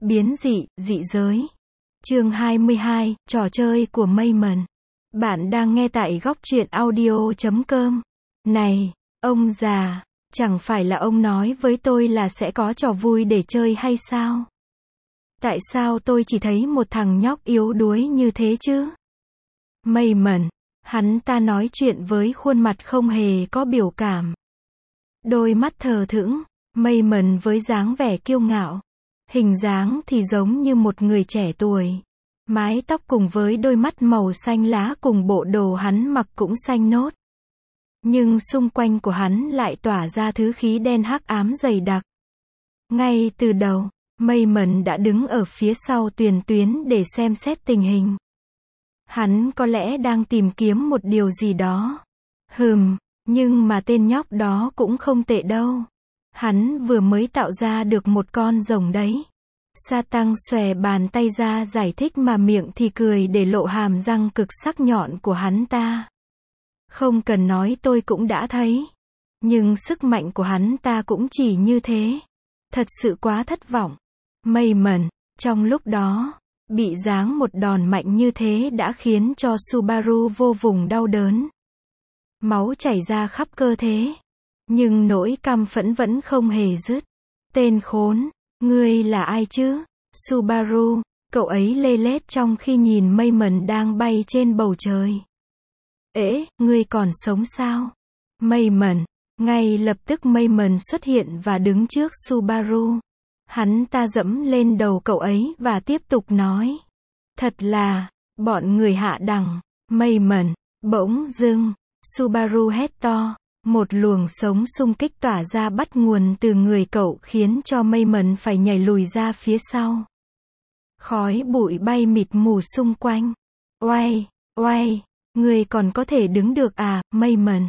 Biến dị, dị giới. Chương 22, trò chơi của Mayman. Bạn đang nghe tại góc truyện audio.com. Này, ông già, chẳng phải là ông nói với tôi là sẽ có trò vui để chơi hay sao? Tại sao tôi chỉ thấy một thằng nhóc yếu đuối như thế chứ? Mayman, hắn ta nói chuyện với khuôn mặt không hề có biểu cảm. Đôi mắt thờ thững, Mayman với dáng vẻ kiêu ngạo. Hình dáng thì giống như một người trẻ tuổi. Mái tóc cùng với đôi mắt màu xanh lá cùng bộ đồ hắn mặc cũng xanh nốt. Nhưng xung quanh của hắn lại tỏa ra thứ khí đen hắc ám dày đặc. Ngay từ đầu, Mayman đã đứng ở phía sau tiền tuyến để xem xét tình hình. Hắn có lẽ đang tìm kiếm một điều gì đó. Nhưng mà tên nhóc đó cũng không tệ đâu. Hắn vừa mới tạo ra được một con rồng đấy. Sa Tăng xòe bàn tay ra giải thích mà miệng thì cười để lộ hàm răng cực sắc nhọn của hắn ta. Không cần nói tôi cũng đã thấy. Nhưng sức mạnh của hắn ta cũng chỉ như thế. Thật sự quá thất vọng. Mayman, trong lúc đó, bị giáng một đòn mạnh như thế đã khiến cho Subaru vô vùng đau đớn. Máu chảy ra khắp cơ thể. Nhưng nỗi căm phẫn vẫn không hề dứt. Tên khốn, ngươi là ai chứ? Subaru, cậu ấy lê lết trong khi nhìn Mayman đang bay trên bầu trời. Ế, ngươi còn sống sao? Mayman, ngay lập tức Mayman xuất hiện và đứng trước Subaru. Hắn ta dẫm lên đầu cậu ấy và tiếp tục nói. Thật là, bọn người hạ đẳng. Mayman, bỗng dưng, Subaru hét to. Một luồng sống xung kích tỏa ra bắt nguồn từ người cậu khiến cho Mayman phải nhảy lùi ra phía sau. Khói bụi bay mịt mù xung quanh. Oai, ngươi còn có thể đứng được à, Mayman?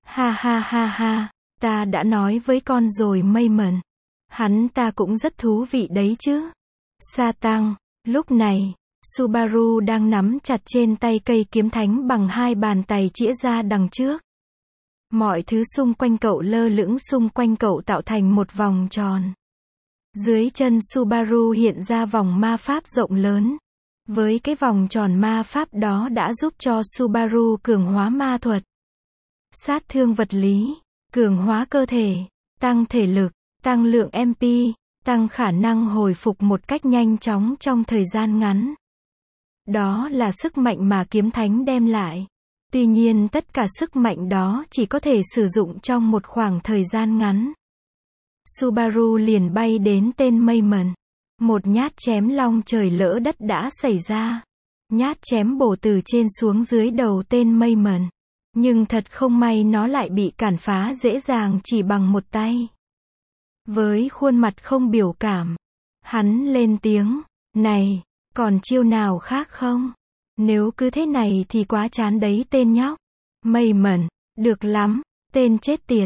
Ha, ta đã nói với con rồi Mayman. Hắn ta cũng rất thú vị đấy chứ. Sa Tăng, lúc này, Subaru đang nắm chặt trên tay cây kiếm thánh bằng hai bàn tay chĩa ra đằng trước. Mọi thứ xung quanh cậu lơ lửng xung quanh cậu tạo thành một vòng tròn. Dưới chân Subaru hiện ra vòng ma pháp rộng lớn. Với cái vòng tròn ma pháp đó đã giúp cho Subaru cường hóa ma thuật, sát thương vật lý, cường hóa cơ thể, tăng thể lực, tăng lượng MP, tăng khả năng hồi phục một cách nhanh chóng trong thời gian ngắn. Đó là sức mạnh mà kiếm thánh đem lại. Tuy nhiên tất cả sức mạnh đó chỉ có thể sử dụng trong một khoảng thời gian ngắn. Subaru liền bay đến tên Mayman. Một nhát chém long trời lỡ đất đã xảy ra. Nhát chém bổ từ trên xuống dưới đầu tên Mayman. Nhưng thật không may nó lại bị cản phá dễ dàng chỉ bằng một tay. Với khuôn mặt không biểu cảm, hắn lên tiếng. Này, còn chiêu nào khác không? Nếu cứ thế này thì quá chán đấy tên nhóc. Mayman, được lắm, tên chết tiệt.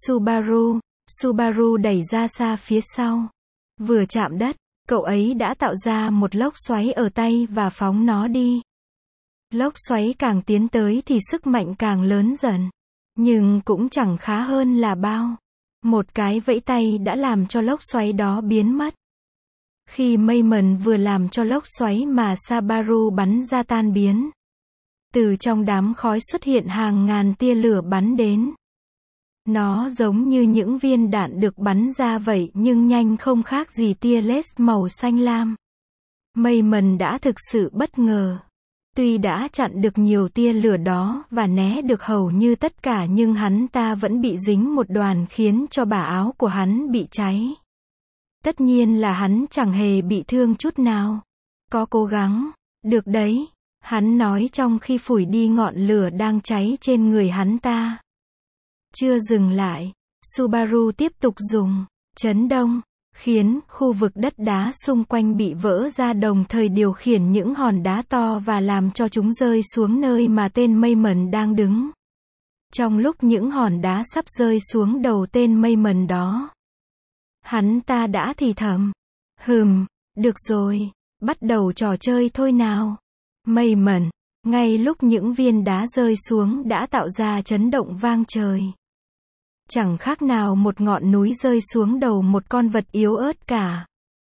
Subaru đẩy ra xa phía sau. Vừa chạm đất, cậu ấy đã tạo ra một lốc xoáy ở tay và phóng nó đi. Lốc xoáy càng tiến tới thì sức mạnh càng lớn dần. Nhưng cũng chẳng khá hơn là bao. Một cái vẫy tay đã làm cho lốc xoáy đó biến mất. Khi Mayman vừa làm cho lốc xoáy mà Subaru bắn ra tan biến. Từ trong đám khói xuất hiện hàng ngàn tia lửa bắn đến. Nó giống như những viên đạn được bắn ra vậy nhưng nhanh không khác gì tia laser màu xanh lam. Mayman đã thực sự bất ngờ. Tuy đã chặn được nhiều tia lửa đó và né được hầu như tất cả nhưng hắn ta vẫn bị dính một đoàn khiến cho bả áo của hắn bị cháy. Tất nhiên là hắn chẳng hề bị thương chút nào. Có cố gắng, được đấy, hắn nói trong khi phủi đi ngọn lửa đang cháy trên người hắn ta. Chưa dừng lại, Subaru tiếp tục dùng chấn động, khiến khu vực đất đá xung quanh bị vỡ ra đồng thời điều khiển những hòn đá to và làm cho chúng rơi xuống nơi mà tên Mayman đang đứng. Trong lúc những hòn đá sắp rơi xuống đầu tên Mayman đó, hắn ta đã thì thầm. Được rồi, bắt đầu trò chơi thôi nào. Mayman, ngay lúc những viên đá rơi xuống đã tạo ra chấn động vang trời. Chẳng khác nào một ngọn núi rơi xuống đầu một con vật yếu ớt cả.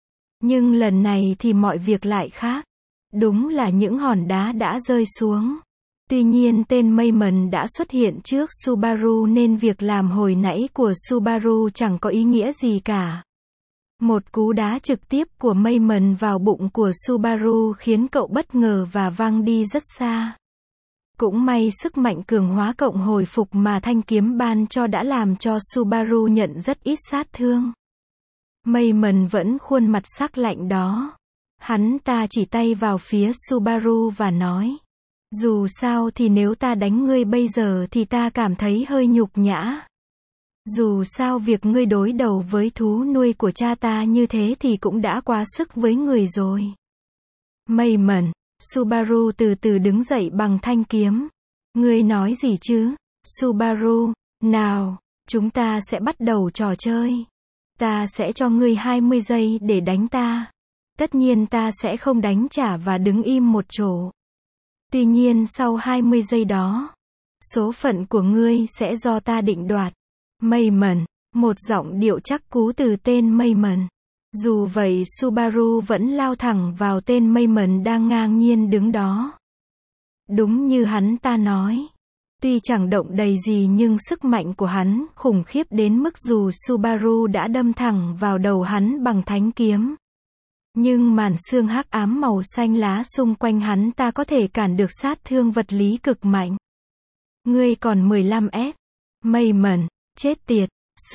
Nhưng lần này thì mọi việc lại khác. Đúng là những hòn đá đã rơi xuống. Tuy nhiên tên Mayman đã xuất hiện trước Subaru nên việc làm hồi nãy của Subaru chẳng có ý nghĩa gì cả. Một cú đá trực tiếp của Mayman vào bụng của Subaru khiến cậu bất ngờ và văng đi rất xa. Cũng may sức mạnh cường hóa cộng hồi phục mà thanh kiếm ban cho đã làm cho Subaru nhận rất ít sát thương. Mayman vẫn khuôn mặt sắc lạnh đó. Hắn ta chỉ tay vào phía Subaru và nói. Dù sao thì nếu ta đánh ngươi bây giờ thì ta cảm thấy hơi nhục nhã. Dù sao việc ngươi đối đầu với thú nuôi của cha ta như thế thì cũng đã quá sức với người rồi. Mayman, Subaru từ từ đứng dậy bằng thanh kiếm. Ngươi nói gì chứ? Subaru, nào, chúng ta sẽ bắt đầu trò chơi. Ta sẽ cho ngươi 20 giây để đánh ta. Tất nhiên ta sẽ không đánh trả và đứng im một chỗ. Tuy nhiên sau 20 giây đó, số phận của ngươi sẽ do ta định đoạt. Mayman, một giọng điệu chắc cú từ tên Mayman. Dù vậy Subaru vẫn lao thẳng vào tên Mayman đang ngang nhiên đứng đó. Đúng như hắn ta nói. Tuy chẳng động đầy gì nhưng sức mạnh của hắn khủng khiếp đến mức dù Subaru đã đâm thẳng vào đầu hắn bằng thánh kiếm. Nhưng màn xương hắc ám màu xanh lá xung quanh hắn ta có thể cản được sát thương vật lý cực mạnh. Ngươi còn 15S. Mayman, chết tiệt.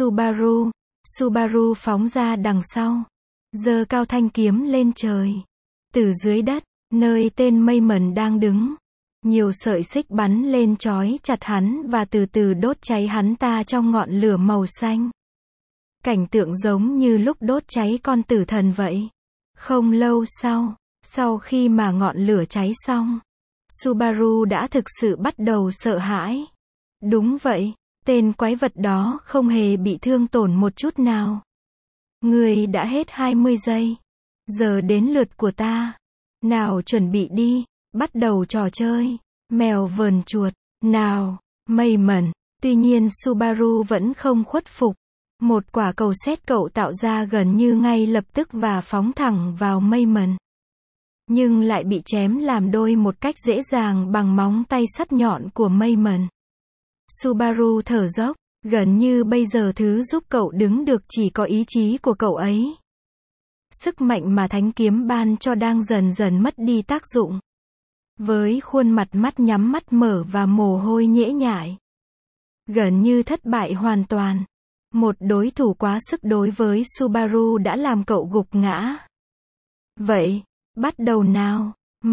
Subaru phóng ra đằng sau. Giơ cao thanh kiếm lên trời. Từ dưới đất, nơi tên Mayman đang đứng. Nhiều sợi xích bắn lên trói chặt hắn và từ từ đốt cháy hắn ta trong ngọn lửa màu xanh. Cảnh tượng giống như lúc đốt cháy con tử thần vậy. Không lâu sau khi mà ngọn lửa cháy xong, Subaru đã thực sự bắt đầu sợ hãi. Đúng vậy, tên quái vật đó không hề bị thương tổn một chút nào. Ngươi đã hết 20 giây. Giờ đến lượt của ta. Nào chuẩn bị đi, bắt đầu trò chơi. Mèo vờn chuột, nào, Mayman. Tuy nhiên Subaru vẫn không khuất phục. Một quả cầu sét cậu tạo ra gần như ngay lập tức và phóng thẳng vào Mayman. Nhưng lại bị chém làm đôi một cách dễ dàng bằng móng tay sắt nhọn của Mayman. Subaru thở dốc, gần như bây giờ thứ giúp cậu đứng được chỉ có ý chí của cậu ấy. Sức mạnh mà thánh kiếm ban cho đang dần dần mất đi tác dụng. Với khuôn mặt mắt nhắm mắt mở và mồ hôi nhễ nhại. Gần như thất bại hoàn toàn. Một đối thủ quá sức đối với Subaru đã làm cậu gục ngã. Vậy, bắt đầu nào,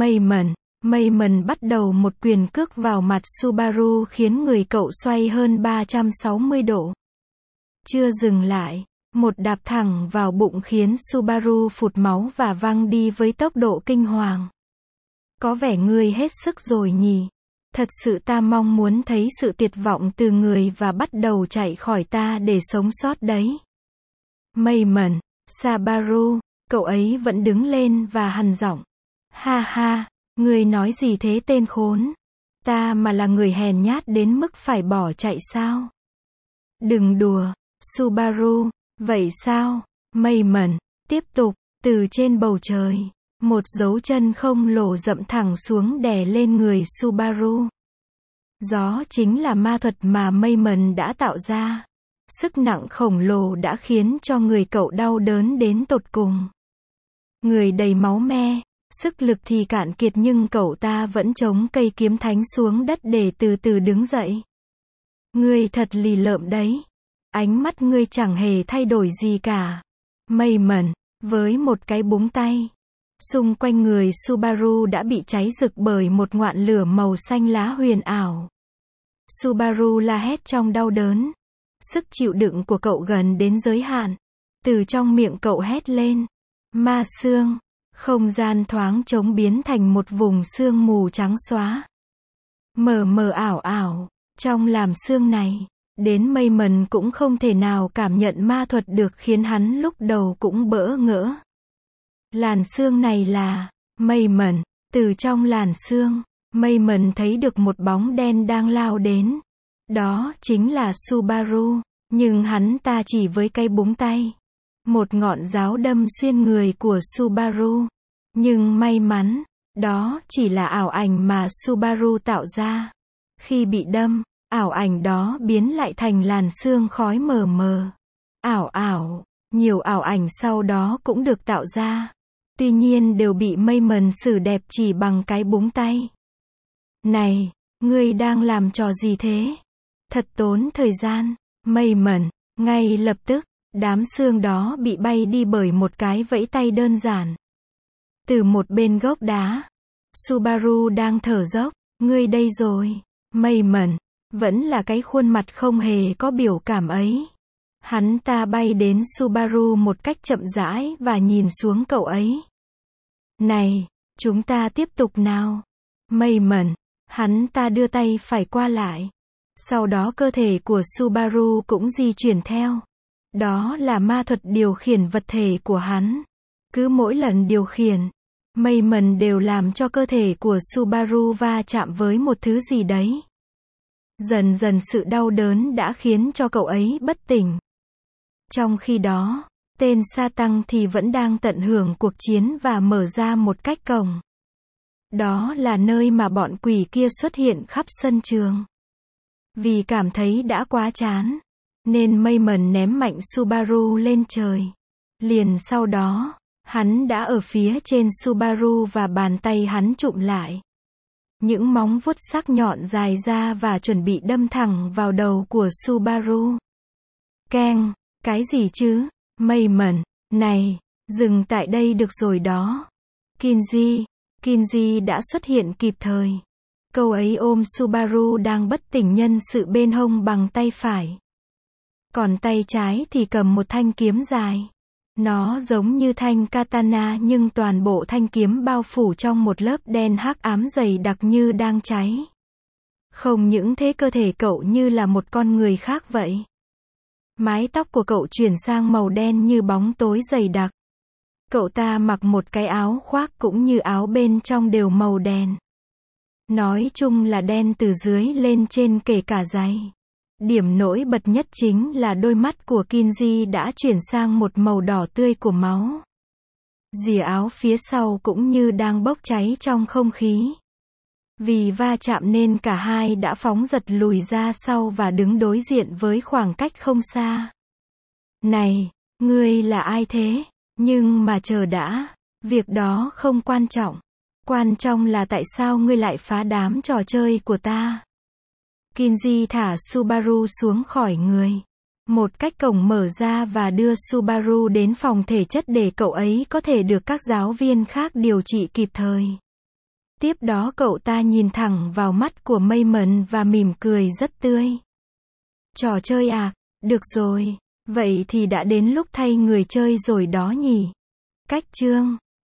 Mayman bắt đầu một quyền cước vào mặt Subaru khiến người cậu xoay hơn 360 độ. Chưa dừng lại, một đạp thẳng vào bụng khiến Subaru phụt máu và văng đi với tốc độ kinh hoàng. Có vẻ ngươi hết sức rồi nhỉ? Thật sự ta mong muốn thấy sự tuyệt vọng từ người và bắt đầu chạy khỏi ta để sống sót đấy. Mayman, Subaru, cậu ấy vẫn đứng lên và hằn giọng. Ha ha, ngươi nói gì thế tên khốn? Ta mà là người hèn nhát đến mức phải bỏ chạy sao? Đừng đùa, Subaru. Vậy sao? Mayman, tiếp tục, từ trên bầu trời. Một dấu chân không lồ dậm thẳng xuống đè lên người Subaru. Đó chính là ma thuật mà Mayman đã tạo ra. Sức nặng khổng lồ đã khiến cho người cậu đau đớn đến tột cùng. Người đầy máu me, sức lực thì cạn kiệt nhưng cậu ta vẫn chống cây kiếm thánh xuống đất để từ từ đứng dậy. Ngươi thật lì lợm đấy. Ánh mắt ngươi chẳng hề thay đổi gì cả. Mayman, với một cái búng tay. Xung quanh người Subaru đã bị cháy rực bởi một ngọn lửa màu xanh lá huyền ảo. Subaru la hét trong đau đớn. Sức chịu đựng của cậu gần đến giới hạn. Từ trong miệng cậu hét lên. Ma sương. Không gian thoáng trống biến thành một vùng sương mù trắng xóa. Mờ mờ ảo ảo. Trong làm sương này, đến Mayman cũng không thể nào cảm nhận ma thuật được khiến hắn lúc đầu cũng bỡ ngỡ. Làn sương này là Mayman. Từ trong làn sương, Mayman thấy được một bóng đen đang lao đến. Đó chính là Subaru, nhưng hắn ta chỉ với cái búng tay Một ngọn giáo đâm xuyên người của Subaru. Nhưng may mắn, đó chỉ là ảo ảnh mà Subaru tạo ra. Khi bị đâm, ảo ảnh đó biến lại thành làn sương khói mờ mờ. Ảo ảo, nhiều ảo ảnh sau đó cũng được tạo ra. Tuy nhiên đều bị Mayman xử đẹp chỉ bằng cái búng tay. Này, ngươi đang làm trò gì thế? Thật tốn thời gian. Mayman, ngay lập tức, đám sương đó bị bay đi bởi một cái vẫy tay đơn giản. Từ một bên gốc đá, Subaru đang thở dốc, ngươi đây rồi. Mayman, vẫn là cái khuôn mặt không hề có biểu cảm ấy. Hắn ta bay đến Subaru một cách chậm rãi và nhìn xuống cậu ấy. Này, chúng ta tiếp tục nào. Mayman, hắn ta đưa tay phải qua lại. Sau đó cơ thể của Subaru cũng di chuyển theo. Đó là ma thuật điều khiển vật thể của hắn. Cứ mỗi lần điều khiển, Mayman đều làm cho cơ thể của Subaru va chạm với một thứ gì đấy. Dần dần sự đau đớn đã khiến cho cậu ấy bất tỉnh. Trong khi đó, tên sa tăng thì vẫn đang tận hưởng cuộc chiến và mở ra một cách cổng. Đó là nơi mà bọn quỷ kia xuất hiện khắp sân trường. Vì cảm thấy đã quá chán, nên Mayman ném mạnh Subaru lên trời. Liền sau đó, hắn đã ở phía trên Subaru và bàn tay hắn chụm lại. Những móng vuốt sắc nhọn dài ra và chuẩn bị đâm thẳng vào đầu của Subaru. Keng, cái gì chứ? Mayman, này, dừng tại đây được rồi đó. Kinji đã xuất hiện kịp thời. Cậu ấy ôm Subaru đang bất tỉnh nhân sự bên hông bằng tay phải. Còn tay trái thì cầm một thanh kiếm dài. Nó giống như thanh katana nhưng toàn bộ thanh kiếm bao phủ trong một lớp đen hắc ám dày đặc như đang cháy. Không những thế cơ thể cậu như là một con người khác vậy. Mái tóc của cậu chuyển sang màu đen như bóng tối dày đặc. Cậu ta mặc một cái áo khoác cũng như áo bên trong đều màu đen. Nói chung là đen từ dưới lên trên kể cả giày. Điểm nổi bật nhất chính là đôi mắt của Kinji đã chuyển sang một màu đỏ tươi của máu. Rìa áo phía sau cũng như đang bốc cháy trong không khí. Vì va chạm nên cả hai đã phóng giật lùi ra sau và đứng đối diện với khoảng cách không xa. Này, ngươi là ai thế? Nhưng mà chờ đã, việc đó không quan trọng. Quan trọng là tại sao ngươi lại phá đám trò chơi của ta. Kinji thả Subaru xuống khỏi người. Một cách cổng mở ra và đưa Subaru đến phòng thể chất để cậu ấy có thể được các giáo viên khác điều trị kịp thời. Tiếp đó cậu ta nhìn thẳng vào mắt của Mayman và mỉm cười rất tươi. Trò chơi à? Được rồi. Vậy thì đã đến lúc thay người chơi rồi đó nhỉ? Cách chương